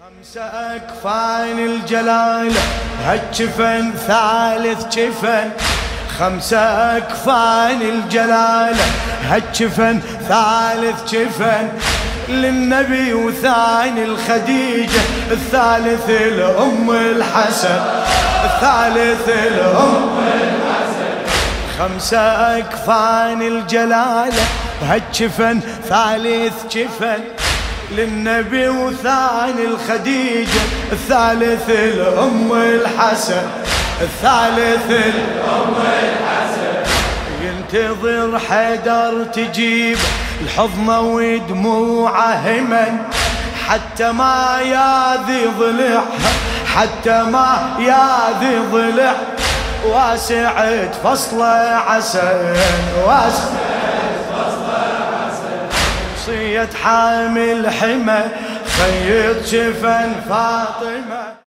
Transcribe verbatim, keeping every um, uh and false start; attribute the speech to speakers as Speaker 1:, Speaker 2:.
Speaker 1: خمسة أكفان الجلالة هالجفن ثالث جفن. خمسة أكفان الجلالة هالجفن ثالث جفن للنبي وثاني الخديجة الثالث الأم الحسن الثالث الأم الحسن. خمسة أكفان الجلالة هالجفن ثالث جفن للنبي وثاني الخديجة الثالث الأم الحسن الثالث الأم الحسن. ينتظر حيدر تجيب الحضنة ودموعه همن حتى ما ياذي ضلعها حتى ما ياذي ضلع واسعة فصله عسل واسعة وصية حامل حمى خيط جفن فاطمة.